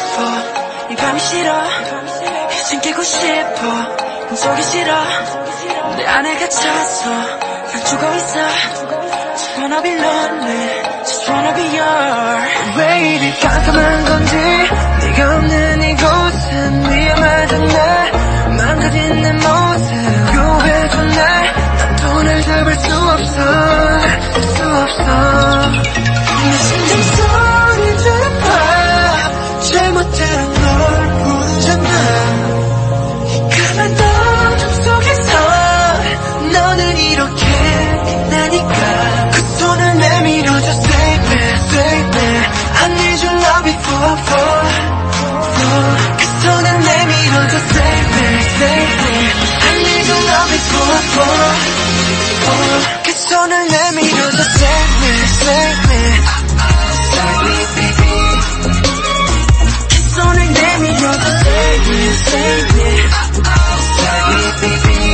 싶어 이 밤이 싫어 이젠 깨고 싶어 꿈속이 싫어 내 안에 갇혀서 난 죽어있어 Just wanna be lonely Just wanna be yours 왜 이리 깜깜한 건지 네가 없는 이곳은 위험하잖아 망가진 내 모습 구해줘 난 돈을 잡을 수 없어 내 심장 소리 들어봐 잘못된 널 부르잖아 까만 어둠 속에서 너는 이렇게 빛나니까 그 손을 내밀어줘 Save me, save me I need your love before 그 손을 내밀어줘 Save me, save me I need your love before 그 손을 내밀어줘 Save me, save me Save me, baby 그 손을 내밀어줘 Save me, save me Save me, baby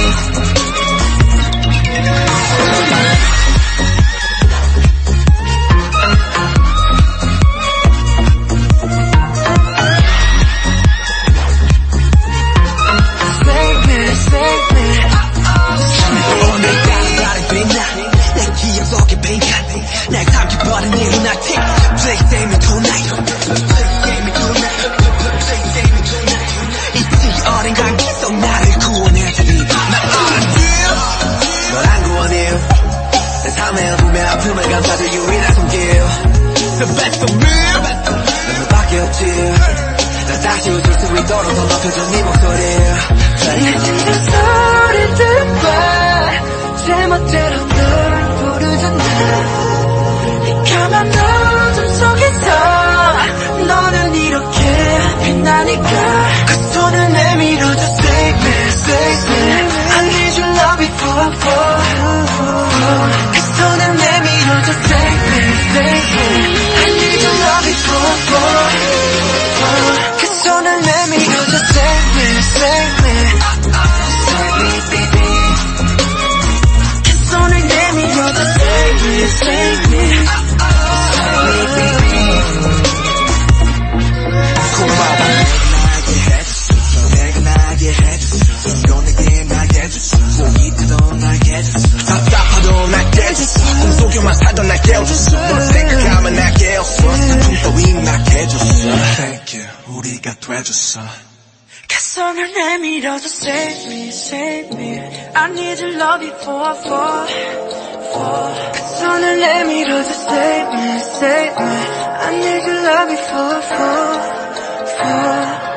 날 삼켜버린 이 lunatic Please save me tonight Please save me tonight Please save me tonight 잊지 어린 감기 속 나를 구원해주리 난 알았지요 널 안 구원해요 내 삶의 어둠의 아픔을 감싸줄 유일한 손길 The best for me 난 너밖에 없지 날 다시 웃을 수 있도록 더 높여줘 네 목소리 내 심장 소리 들어봐 제멋대로 널 부르잖아 까만 어둠 속에서 너는 이렇게 빛나니까 그 손을 내밀어줘 Save me, save me I need your love before 그 손을 내밀어줘 Save me, save me I need your love before 그 손을 내밀어줘 Save me, save me Save me, baby 그 손을 내밀어줘 Save me, save me 살던 날 깨워줬어 널 생각하면 날 깨웠어 아픔 따위 낫게 해줬어 Thank you 우리가 돼줬어 그 손을 내밀어줘 Save me, save me I need your love before 그 손을 내밀어줘 Save me, save me I need your love before